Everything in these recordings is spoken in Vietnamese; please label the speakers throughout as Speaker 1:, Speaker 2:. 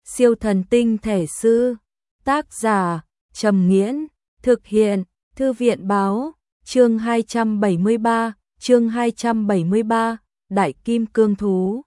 Speaker 1: Siêu thần tinh thể sư. Tác giả Trầm Nghiễn. Thực hiện Thư viện Báo. Chương 273, Đại Kim Cương Thú.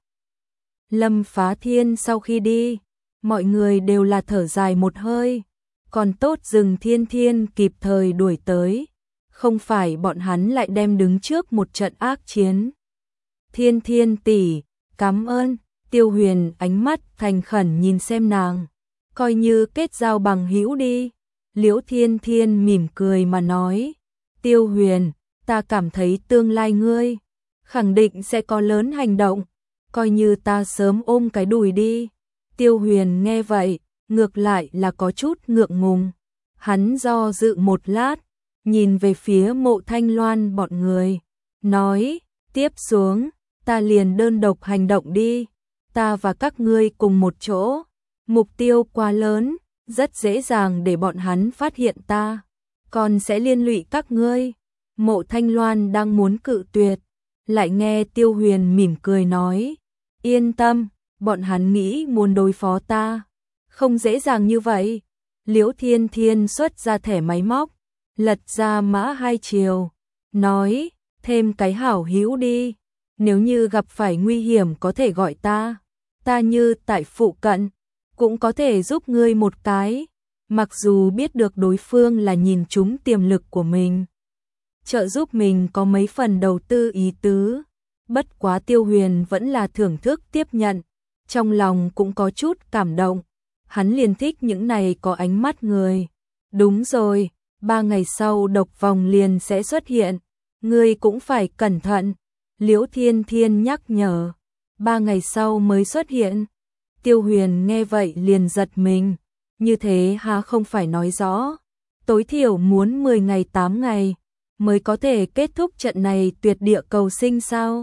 Speaker 1: Lâm Phá Thiên sau khi đi, mọi người đều là thở dài một hơi, còn tốt rừng Thiên Thiên kịp thời đuổi tới, không phải bọn hắn lại đem đứng trước một trận ác chiến. Thiên Thiên tỷ, cảm ơn. Tiêu Huyền ánh mắt thành khẩn nhìn xem nàng, coi như kết giao bằng hữu đi. Liễu Thiên Thiên mỉm cười mà nói, Tiêu Huyền, ta cảm thấy tương lai ngươi khẳng định sẽ có lớn hành động, coi như ta sớm ôm cái đùi đi. Tiêu Huyền nghe vậy, ngược lại là có chút ngượng ngùng. Hắn do dự một lát, nhìn về phía Mộ Thanh Loan bọn người, nói, tiếp xuống, ta liền đơn độc hành động đi. Ta và các ngươi cùng một chỗ, mục tiêu quá lớn, rất dễ dàng để bọn hắn phát hiện ta, còn sẽ liên lụy các ngươi. Mộ Thanh Loan đang muốn cự tuyệt, lại nghe Tiêu Huyền mỉm cười nói, yên tâm, bọn hắn nghĩ muốn đối phó ta, không dễ dàng như vậy. Liễu Thiên Thiên xuất ra thẻ máy móc, lật ra mã hai chiều, nói, thêm cái hảo hữu đi, nếu như gặp phải nguy hiểm có thể gọi ta như tại phụ cận, cũng có thể giúp ngươi một cái, mặc dù biết được đối phương là nhìn trúng tiềm lực của mình, trợ giúp mình có mấy phần đầu tư ý tứ. Bất quá Tiêu Huyền vẫn là thưởng thức tiếp nhận, trong lòng cũng có chút cảm động, hắn liền thích những này có ánh mắt người. Đúng rồi, 3 ngày sau độc vòng liền sẽ xuất hiện, ngươi cũng phải cẩn thận. Liễu Thiên Thiên nhắc nhở, 3 ngày sau mới xuất hiện. Tiêu Huyền nghe vậy liền giật mình, như thế há không phải nói rõ, tối thiểu muốn 10 ngày 8 ngày mới có thể kết thúc trận này tuyệt địa cầu sinh sao?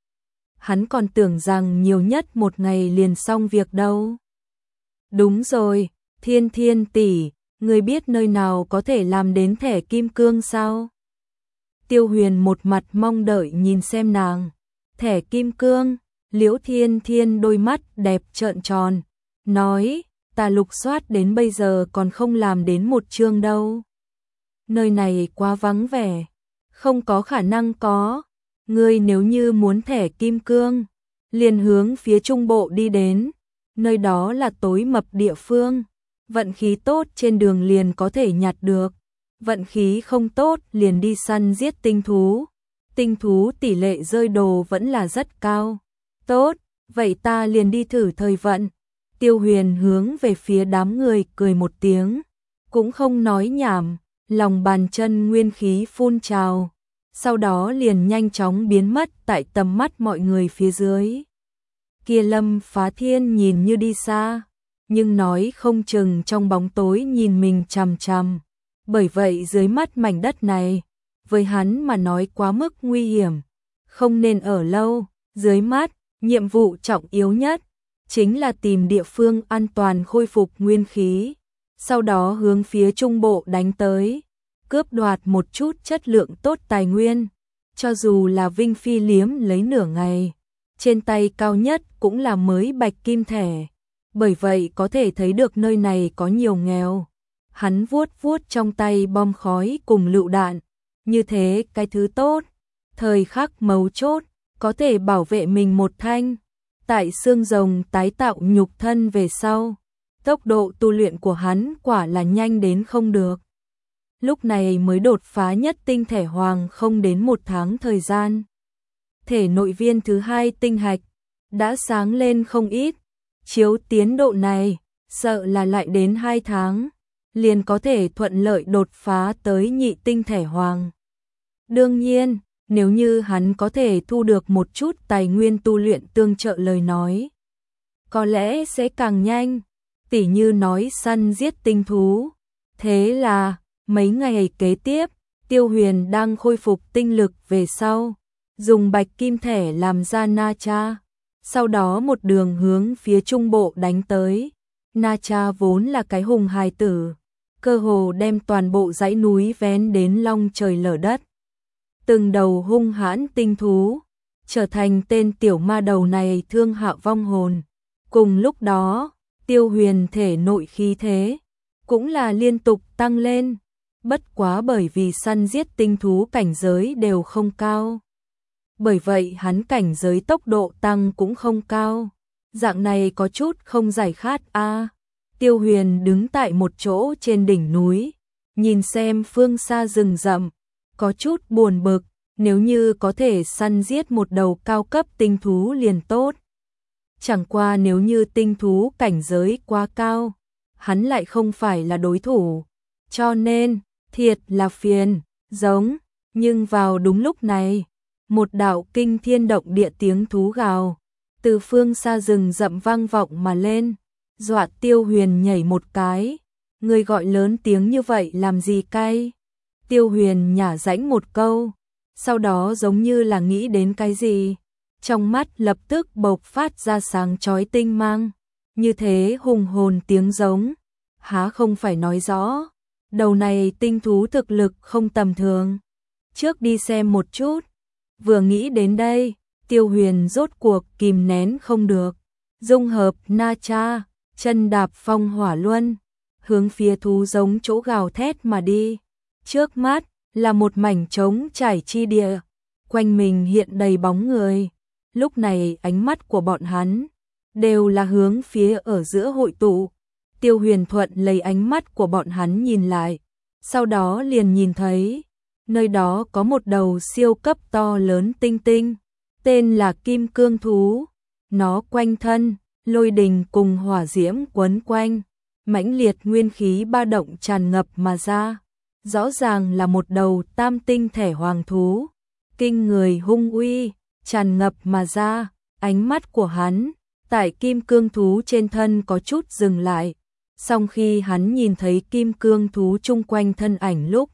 Speaker 1: Hắn còn tưởng rằng nhiều nhất 1 ngày liền xong việc đâu. Đúng rồi, Thiên Thiên tỷ, ngươi biết nơi nào có thể làm đến thẻ kim cương sao? Tiêu Huyền một mặt mong đợi nhìn xem nàng. Thẻ kim cương. Liễu Thiên Thiên đôi mắt đẹp trợn tròn, nói, ta lục soát đến bây giờ còn không làm đến 1 chương đâu. Nơi này quá vắng vẻ, không có khả năng có. Ngươi nếu như muốn thẻ kim cương, liền hướng phía trung bộ đi đến, nơi đó là tối mập địa phương. Vận khí tốt trên đường liền có thể nhặt được, vận khí không tốt liền đi săn giết tinh thú. Tinh thú tỷ lệ rơi đồ vẫn là rất cao. Tốt, vậy ta liền đi thử thời vận. Tiêu Huyền hướng về phía đám người cười một tiếng, cũng không nói nhảm, lòng bàn chân nguyên khí phun trào, sau đó liền nhanh chóng biến mất tại tầm mắt mọi người phía dưới. Kia Lâm Phá Thiên nhìn như đi xa, nhưng nói không chừng trong bóng tối nhìn mình chằm chằm, bởi vậy dưới mắt mảnh đất này, với hắn mà nói quá mức nguy hiểm, không nên ở lâu. Dưới mắt, nhiệm vụ trọng yếu nhất chính là tìm địa phương an toàn khôi phục nguyên khí, sau đó hướng phía trung bộ đánh tới, cướp đoạt một chút chất lượng tốt tài nguyên, cho dù là Vinh Phi liếm lấy nửa ngày, trên tay cao nhất cũng là mới bạch kim thẻ, bởi vậy có thể thấy được nơi này có nhiều nghèo. Hắn vuốt vuốt trong tay bom khói cùng lựu đạn, như thế cái thứ tốt, thời khắc mấu chốt, có thể bảo vệ mình một thanh. Tại xương rồng tái tạo nhục thân về sau, tốc độ tu luyện của hắn quả là nhanh đến không được. Lúc này mới đột phá nhất tinh thể hoàng không đến 1 tháng thời gian. Thể nội viên thứ 2 tinh hạch đã sáng lên không ít, chiếu tiến độ này, sợ là lại đến 2 tháng, liền có thể thuận lợi đột phá tới nhị tinh thể hoàng. Đương nhiên, nếu như hắn có thể thu được một chút tài nguyên tu luyện tương trợ lời nói, có lẽ sẽ càng nhanh, tỉ như nói săn giết tinh thú. Thế là, mấy ngày kế tiếp, Tiêu Huyền đang khôi phục tinh lực về sau, dùng bạch kim thẻ làm ra Na Cha, sau đó một đường hướng phía trung bộ đánh tới. Na Cha vốn là cái hùng hài tử, cơ hồ đem toàn bộ dãy núi vén đến long trời lở đất. Từng đầu hung hãn tinh thú, trở thành tên tiểu ma đầu này thương hạ vong hồn. Cùng lúc đó, Tiêu Huyền thể nội khí thế cũng là liên tục tăng lên, bất quá bởi vì săn giết tinh thú cảnh giới đều không cao. Bởi vậy hắn cảnh giới tốc độ tăng cũng không cao. Dạng này có chút không giải khát a. Tiêu Huyền đứng tại một chỗ trên đỉnh núi, nhìn xem phương xa rừng rậm, có chút buồn bực, nếu như có thể săn giết một đầu cao cấp tinh thú liền tốt. Chẳng qua nếu như tinh thú cảnh giới quá cao, hắn lại không phải là đối thủ, cho nên, thiệt là phiền, giống, nhưng vào đúng lúc này, một đạo kinh thiên động địa tiếng thú gào, từ phương xa rừng rậm vang vọng mà lên, dọa Tiêu Huyền nhảy một cái, người gọi lớn tiếng như vậy làm gì cay? Tiêu Huyền nhả rãnh một câu, sau đó giống như là nghĩ đến cái gì, trong mắt lập tức bộc phát ra sáng chói tinh mang, như thế hùng hồn tiếng giống, há không phải nói rõ, đầu này tinh thú thực lực không tầm thường, trước đi xem một chút. Vừa nghĩ đến đây, Tiêu Huyền rốt cuộc kìm nén không được, dung hợp na cha, chân đạp phong hỏa luân, hướng phía thú giống chỗ gào thét mà đi. Trước mắt là một mảnh trống trải chi địa, quanh mình hiện đầy bóng người. Lúc này ánh mắt của bọn hắn đều là hướng phía ở giữa hội tụ. Tiêu Huyền thuận lấy ánh mắt của bọn hắn nhìn lại, sau đó liền nhìn thấy nơi đó có một đầu siêu cấp to lớn tinh tinh, tên là Kim Cương thú. Nó quanh thân lôi đình cùng hỏa diễm quấn quanh, mãnh liệt nguyên khí ba động tràn ngập mà ra, rõ ràng là một đầu tam tinh thể hoàng thú, kinh người hung uy tràn ngập mà ra. Ánh mắt của hắn tại Kim Cương thú trên thân có chút dừng lại, song khi hắn nhìn thấy Kim Cương thú chung quanh thân ảnh lúc,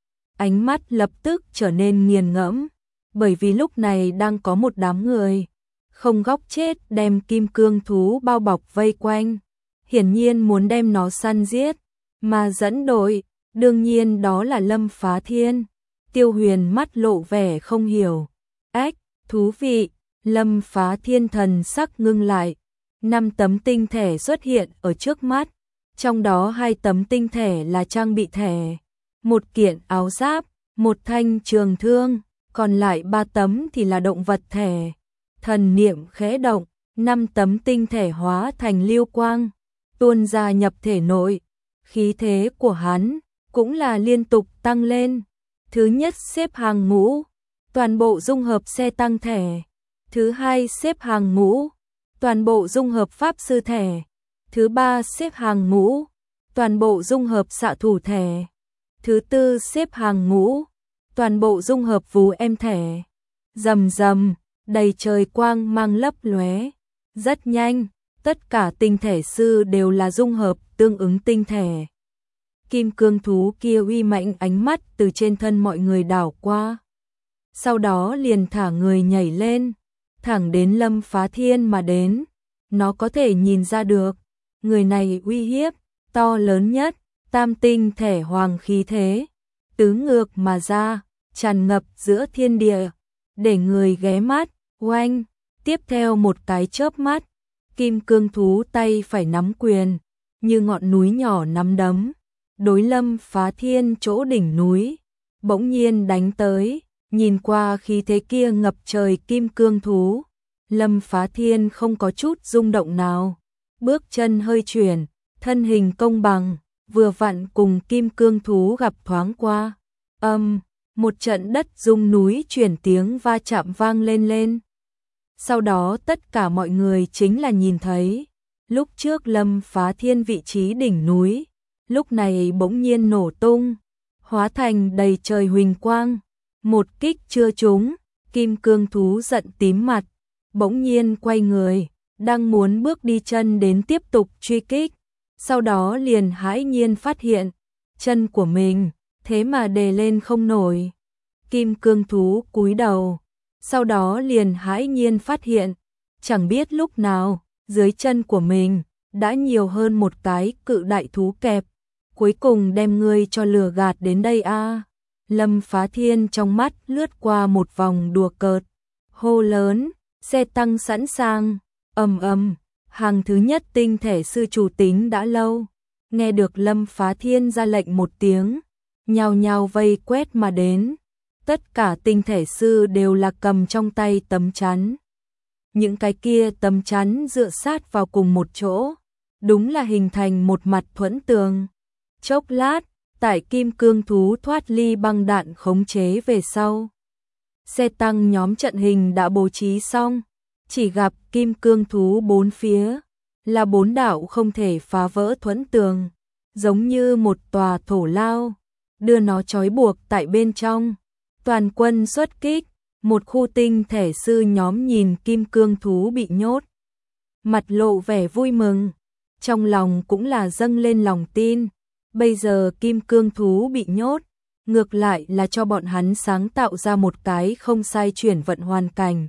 Speaker 1: ánh mắt lập tức trở nên nghiền ngẫm, bởi vì lúc này đang có một đám người không góc chết đem Kim Cương thú bao bọc vây quanh, hiển nhiên muốn đem nó săn giết, mà dẫn đội, đương nhiên đó là Lâm Phá Thiên. Tiêu Huyền mắt lộ vẻ không hiểu, ách, thú vị. Lâm Phá Thiên thần sắc ngưng lại, 5 tấm tinh thể xuất hiện ở trước mắt, trong đó 2 tấm tinh thể là trang bị thể, một kiện áo giáp, một thanh trường thương, còn lại 3 tấm thì là động vật thể. Thần niệm khẽ động, 5 tấm tinh thể hóa thành lưu quang, tuôn ra nhập thể nội. Khí thế của hắn cũng là liên tục tăng lên. Thứ nhất xếp hàng ngũ, toàn bộ dung hợp xe tăng thể. Thứ hai xếp hàng ngũ, toàn bộ dung hợp pháp sư thể. Thứ ba xếp hàng ngũ, toàn bộ dung hợp xạ thủ thể. Thứ tư xếp hàng ngũ, toàn bộ dung hợp vú em thể. Rầm rầm, đầy trời quang mang lấp lóe. Rất nhanh, tất cả tinh thể sư đều là dung hợp tương ứng tinh thể. Kim Cương thú kia uy mạnh ánh mắt từ trên thân mọi người đảo qua. Sau đó liền thả người nhảy lên, thẳng đến Lâm Phá Thiên mà đến. Nó có thể nhìn ra được, người này uy hiếp, to lớn nhất, tam tinh thể hoàng khí thế, tứ ngược mà ra, tràn ngập giữa thiên địa, để người ghé mắt, oanh, tiếp theo một cái chớp mắt, Kim Cương thú tay phải nắm quyền, như ngọn núi nhỏ nắm đấm, đối Lâm Phá Thiên chỗ đỉnh núi, bỗng nhiên đánh tới. Nhìn qua khí thế kia ngập trời Kim Cương thú, Lâm Phá Thiên không có chút rung động nào, bước chân hơi chuyển, thân hình công bằng, vừa vặn cùng Kim Cương thú gặp thoáng qua. Một trận đất rung núi chuyển tiếng va chạm vang lên. Sau đó tất cả mọi người chính là nhìn thấy, lúc trước Lâm Phá Thiên vị trí đỉnh núi, lúc này bỗng nhiên nổ tung, hóa thành đầy trời huỳnh quang. Một kích chưa trúng, Kim Cương thú giận tím mặt, bỗng nhiên quay người, đang muốn bước đi chân đến tiếp tục truy kích, sau đó liền hãi nhiên phát hiện, chân của mình, thế mà đè lên không nổi. Kim Cương thú cúi đầu, sau đó liền hãi nhiên phát hiện, chẳng biết lúc nào, dưới chân của mình, đã nhiều hơn một cái cự đại thú kẹp, cuối cùng đem ngươi cho lừa gạt đến đây a. Lâm Phá Thiên trong mắt lướt qua một vòng đùa cợt, hô lớn, xe tăng sẵn sàng, ầm ầm, Hàng thứ nhất tinh thể sư chủ tính đã lâu, nghe được Lâm Phá Thiên ra lệnh một tiếng, nhao nhao vây quét mà đến. Tất cả tinh thể sư đều là cầm trong tay tấm chắn. Những cái kia tấm chắn dựa sát vào cùng một chỗ, đúng là hình thành một mặt thuẫn tường. Chốc lát, tại kim cương thú thoát ly băng đạn khống chế về sau. Xe tăng nhóm trận hình đã bố trí xong, chỉ gặp kim cương thú bốn phía, là bốn đạo không thể phá vỡ thuẫn tường, giống như một tòa thổ lao, đưa nó trói buộc tại bên trong. Toàn quân xuất kích, một khu tinh thể sư nhóm nhìn kim cương thú bị nhốt. Mặt lộ vẻ vui mừng, trong lòng cũng là dâng lên lòng tin. Bây giờ kim cương thú bị nhốt, ngược lại là cho bọn hắn sáng tạo ra một cái không sai chuyển vận hoàn cảnh.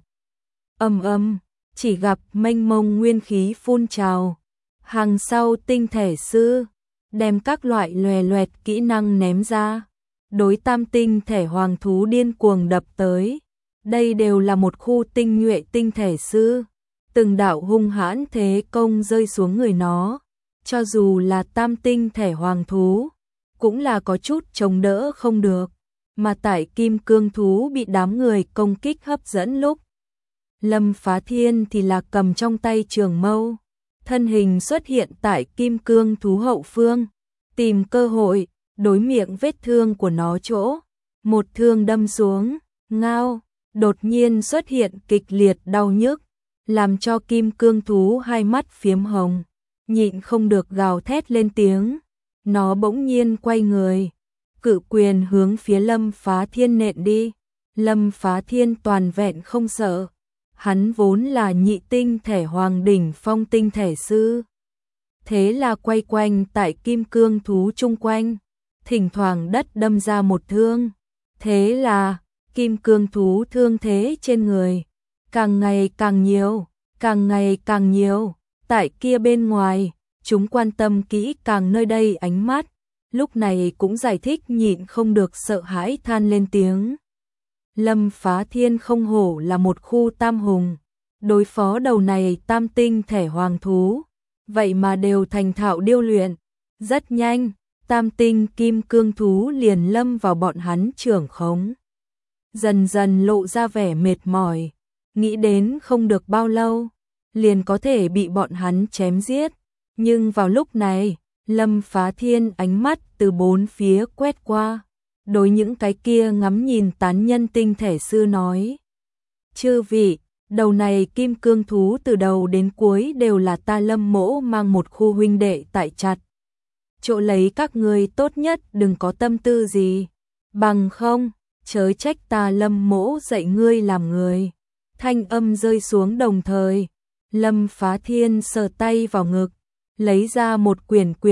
Speaker 1: Chỉ gặp mênh mông nguyên khí phun trào. Hàng sau tinh thể sư, đem các loại lòe loẹt kỹ năng ném ra. Đối tam tinh thể hoàng thú điên cuồng đập tới. Đây đều là một khu tinh nhuệ tinh thể sư. Từng đạo hung hãn thế công rơi xuống người nó. Cho dù là tam tinh thể hoàng thú, cũng là có chút chống đỡ không được. Mà tại kim cương thú bị đám người công kích hấp dẫn lúc, Lâm Phá Thiên thì là cầm trong tay trường mâu, thân hình xuất hiện tại kim cương thú hậu phương, tìm cơ hội, đối miệng vết thương của nó chỗ, một thương đâm xuống, ngao, đột nhiên xuất hiện kịch liệt đau nhức, làm cho kim cương thú hai mắt phiếm hồng, nhịn không được gào thét lên tiếng. Nó bỗng nhiên quay người, cự quyền hướng phía Lâm Phá Thiên nện đi. Lâm Phá Thiên toàn vẹn không sợ, hắn vốn là nhị tinh thể hoàng đỉnh phong tinh thể sư. Thế là quay quanh tại kim cương thú chung quanh, thỉnh thoảng đất đâm ra một thương. Thế là kim cương thú thương thế trên người càng ngày càng nhiều, càng ngày càng nhiều. Tại kia bên ngoài, chúng quan tâm kỹ càng nơi đây ánh mắt, lúc này cũng giải thích nhịn không được sợ hãi than lên tiếng. Lâm Phá Thiên không hổ là một khu tam hùng, đối phó đầu này tam tinh thể hoàng thú, vậy mà đều thành thạo điêu luyện. Rất nhanh, tam tinh kim cương thú liền lâm vào bọn hắn trưởng khống. Dần dần lộ ra vẻ mệt mỏi, nghĩ đến không được bao lâu, liền có thể bị bọn hắn chém giết. Nhưng vào lúc này, Lâm Phá Thiên ánh mắt từ bốn phía quét qua, đối những cái kia ngắm nhìn tán nhân tinh thể sư nói. Chư vị, đầu này kim cương thú từ đầu đến cuối đều là ta Lâm mỗ mang một khu huynh đệ tại chặt. Chỗ lấy các ngươi tốt nhất đừng có tâm tư gì, bằng không, chớ trách ta Lâm mỗ dạy ngươi làm người. Thanh âm rơi xuống đồng thời, Lâm Phá Thiên sờ tay vào ngực, lấy ra một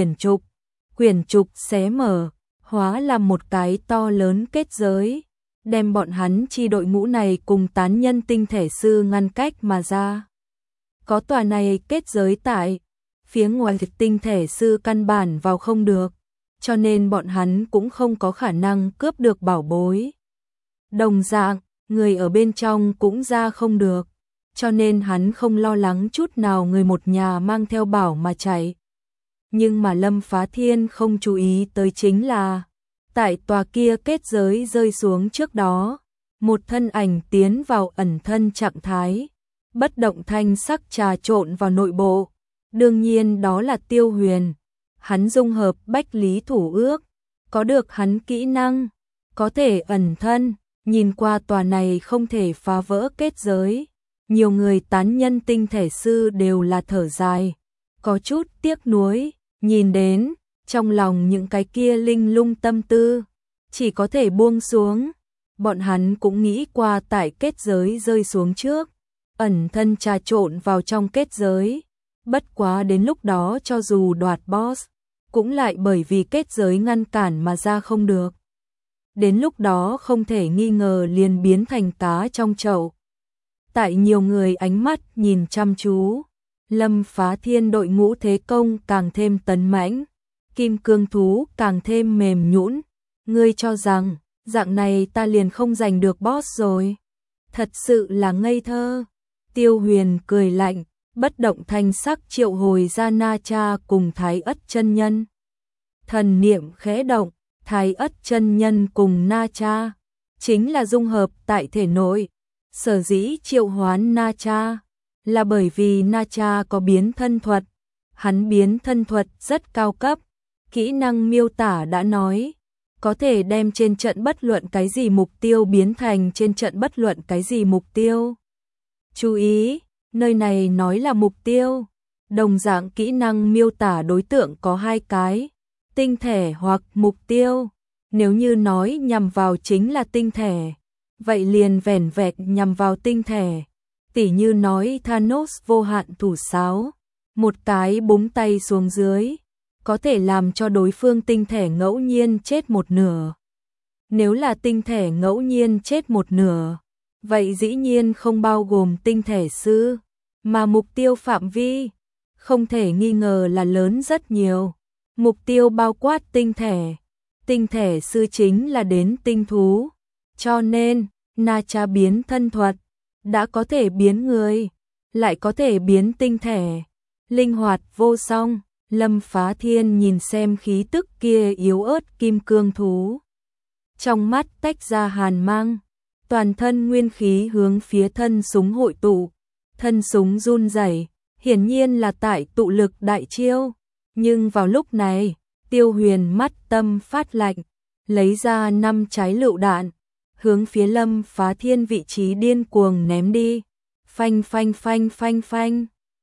Speaker 1: quyển trục xé mở, hóa làm một cái to lớn kết giới, đem bọn hắn chi đội ngũ này cùng tán nhân tinh thể sư ngăn cách mà ra. Có tòa này kết giới tại, phía ngoài tinh thể sư căn bản vào không được, cho nên bọn hắn cũng không có khả năng cướp được bảo bối. Đồng dạng, người ở bên trong cũng ra không được, cho nên hắn không lo lắng chút nào người một nhà mang theo bảo mà chạy. Nhưng mà Lâm Phá Thiên không chú ý tới chính là, tại tòa kia kết giới rơi xuống trước đó, một thân ảnh tiến vào ẩn thân trạng thái, bất động thanh sắc trà trộn vào nội bộ. Đương nhiên đó là Tiêu Huyền. Hắn dung hợp bách lý thủ ước, có được hắn kỹ năng, có thể ẩn thân, nhìn qua tòa này không thể phá vỡ kết giới. Nhiều người tán nhân tinh thể sư đều là thở dài, có chút tiếc nuối, nhìn đến, trong lòng những cái kia linh lung tâm tư, chỉ có thể buông xuống. Bọn hắn cũng nghĩ qua tại kết giới rơi xuống trước, ẩn thân trà trộn vào trong kết giới. Bất quá đến lúc đó cho dù đoạt boss, cũng lại bởi vì kết giới ngăn cản mà ra không được. Đến lúc đó không thể nghi ngờ liền biến thành cá trong chậu. Tại nhiều người ánh mắt nhìn chăm chú, Lâm Phá Thiên đội ngũ thế công càng thêm tấn mãnh, kim cương thú càng thêm mềm nhũn. Ngươi cho rằng, dạng này ta liền không giành được boss rồi. Thật sự là ngây thơ. Tiêu Huyền cười lạnh, bất động thanh sắc triệu hồi ra Na Cha cùng Thái Ất chân nhân. Thần niệm khẽ động, Thái Ất chân nhân cùng Na Cha chính là dung hợp tại thể nội. Sở dĩ triệu hoán Na Cha là bởi vì Na Cha có biến thân thuật. Hắn biến thân thuật rất cao cấp, kỹ năng miêu tả đã nói, có thể đem trên trận bất luận cái gì mục tiêu biến thành trên trận bất luận cái gì mục tiêu. Chú ý, nơi này nói là mục tiêu. Đồng dạng kỹ năng miêu tả đối tượng có hai cái, tinh thể hoặc mục tiêu. Nếu như nói nhằm vào chính là tinh thể, vậy liền vẻn vẹn nhằm vào tinh thể. Tỉ như nói Thanos vô hạn thủ sáo, một cái búng tay xuống dưới, có thể làm cho đối phương tinh thể ngẫu nhiên chết một nửa. Nếu là tinh thể ngẫu nhiên chết một nửa, vậy dĩ nhiên không bao gồm tinh thể sư, mà mục tiêu phạm vi không thể nghi ngờ là lớn rất nhiều. Mục tiêu bao quát tinh thể sư chính là đến tinh thú, cho nên Na Cha biến thân thuật đã có thể biến người, lại có thể biến tinh thể, linh hoạt vô song. Lâm Phá Thiên nhìn xem khí tức kia yếu ớt kim cương thú, trong mắt tách ra hàn mang, toàn thân nguyên khí hướng phía thân súng hội tụ, thân súng run rẩy, hiển nhiên là tại tụ lực đại chiêu. Nhưng vào lúc này, Tiêu Huyền mắt tâm phát lạnh, lấy ra 5 trái lựu đạn, hướng phía Lâm Phá Thiên vị trí điên cuồng ném đi. Phanh phanh phanh phanh phanh.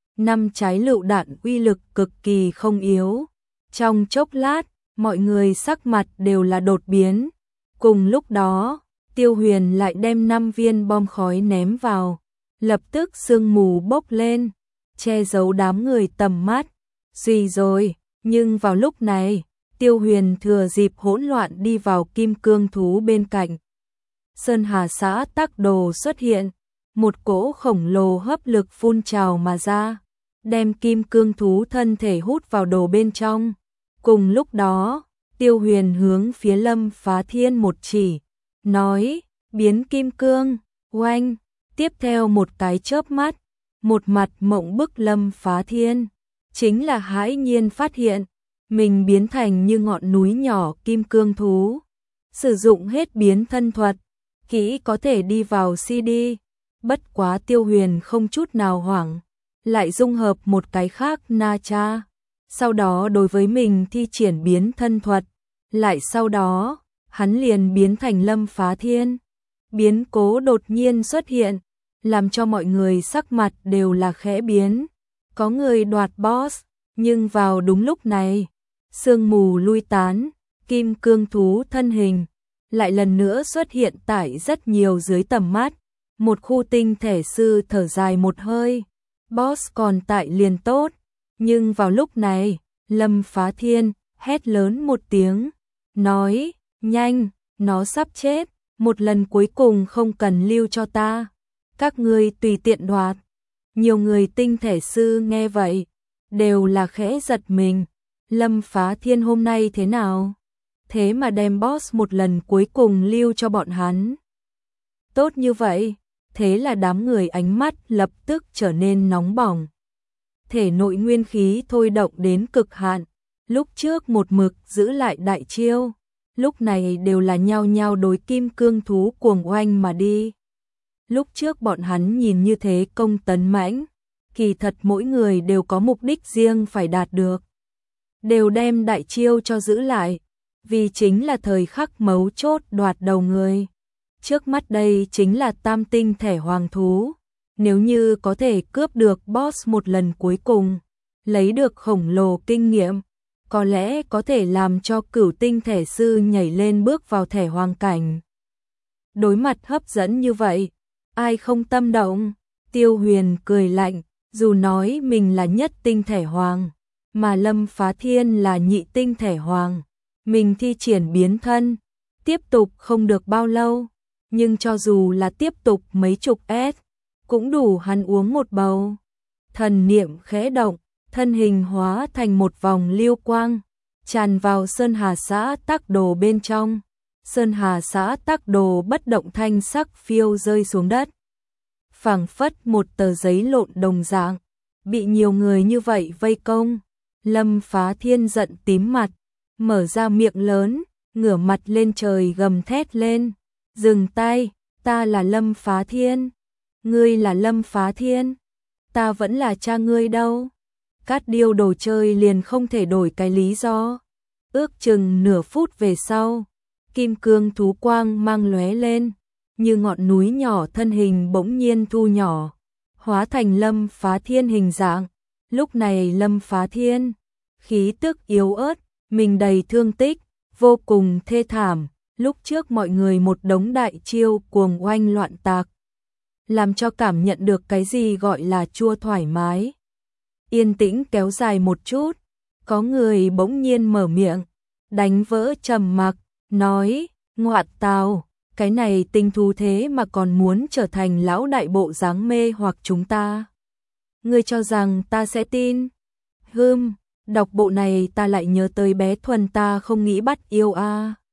Speaker 1: 5 trái lựu đạn uy lực cực kỳ không yếu. Trong chốc lát, mọi người sắc mặt đều là đột biến. Cùng lúc đó, Tiêu Huyền lại đem 5 viên bom khói ném vào, lập tức sương mù bốc lên, che giấu đám người tầm mắt. Suy rồi, nhưng vào lúc này, Tiêu Huyền thừa dịp hỗn loạn đi vào kim cương thú bên cạnh. Sơn Hà xã tắc đồ xuất hiện, một cỗ khổng lồ hấp lực phun trào mà ra, đem kim cương thú thân thể hút vào đồ bên trong. Cùng lúc đó, Tiêu Huyền hướng phía Lâm Phá Thiên một chỉ, nói, biến kim cương, oanh. Tiếp theo một cái chớp mắt, một mặt mộng bức Lâm Phá Thiên, chính là hãi nhiên phát hiện, mình biến thành như ngọn núi nhỏ kim cương thú. Sử dụng hết biến thân thuật, kỹ có thể đi vào CD, bất quá Tiêu Huyền không chút nào hoảng, lại dung hợp một cái khác Na Cha. Sau đó đối với mình thi triển biến thân thuật, lại sau đó, hắn liền biến thành Lâm Phá Thiên. Biến cố đột nhiên xuất hiện, làm cho mọi người sắc mặt đều là khẽ biến. Có người đoạt boss, nhưng vào đúng lúc này, sương mù lui tán, kim cương thú thân hình lại lần nữa xuất hiện tại rất nhiều dưới tầm mắt. Một khu tinh thể sư thở dài một hơi, boss còn tại liền tốt. Nhưng vào lúc này, Lâm Phá Thiên hét lớn một tiếng, nói, nhanh, nó sắp chết, một lần cuối cùng không cần lưu cho ta, các ngươi tùy tiện đoạt. Nhiều người tinh thể sư nghe vậy, đều là khẽ giật mình. Lâm Phá Thiên hôm nay thế nào? Thế mà đem boss một lần cuối cùng lưu cho bọn hắn. Tốt như vậy, thế là đám người ánh mắt lập tức trở nên nóng bỏng. Thể nội nguyên khí thôi động đến cực hạn, lúc trước một mực giữ lại đại chiêu, lúc này đều là nhao nhao đối kim cương thú cuồng oanh mà đi. Lúc trước bọn hắn nhìn như thế công tấn mãnh, kỳ thật mỗi người đều có mục đích riêng phải đạt được. Đều đem đại chiêu cho giữ lại, vì chính là thời khắc mấu chốt đoạt đầu người. Trước mắt đây chính là tam tinh thể hoàng thú. Nếu như có thể cướp được boss một lần cuối cùng, lấy được khổng lồ kinh nghiệm, có lẽ có thể làm cho cửu tinh thể sư nhảy lên bước vào thể hoàng cảnh. Đối mặt hấp dẫn như vậy, ai không tâm động? Tiêu Huyền cười lạnh, dù nói mình là nhất tinh thể hoàng, mà Lâm Phá Thiên là nhị tinh thể hoàng, mình thi triển biến thân, tiếp tục không được bao lâu, nhưng cho dù là tiếp tục mấy chục S, cũng đủ hắn uống một bầu. Thần niệm khẽ động, thân hình hóa thành một vòng lưu quang, tràn vào Sơn Hà xã tắc đồ bên trong. Sơn Hà xã tắc đồ bất động thanh sắc phiêu rơi xuống đất, phảng phất một tờ giấy lộn đồng dạng. bị nhiều người như vậy vây công. Lâm Phá Thiên giận tím mặt, mở ra miệng lớn, ngửa mặt lên trời gầm thét lên. Dừng tay, ta là Lâm Phá Thiên. Ngươi là Lâm Phá Thiên. Ta vẫn là cha ngươi đâu. Cát điêu đồ chơi liền không thể đổi cái lý do. Ước chừng nửa phút về sau, kim cương thú quang mang lóe lên, như ngọn núi nhỏ thân hình bỗng nhiên thu nhỏ, hóa thành Lâm Phá Thiên hình dạng. Lúc này Lâm Phá Thiên, khí tức yếu ớt, mình đầy thương tích, vô cùng thê thảm. Lúc trước mọi người một đống đại chiêu cuồng oanh loạn tạc, làm cho cảm nhận được cái gì gọi là chua thoải mái. Yên tĩnh kéo dài một chút, có người bỗng nhiên mở miệng, đánh vỡ trầm mặc, nói, ngoạn tào, cái này tinh thú thế mà còn muốn trở thành lão đại bộ dáng mê hoặc chúng ta. Ngươi cho rằng ta sẽ tin? Đọc bộ này ta lại nhớ tới bé Thuần ta không nghĩ bắt yêu a.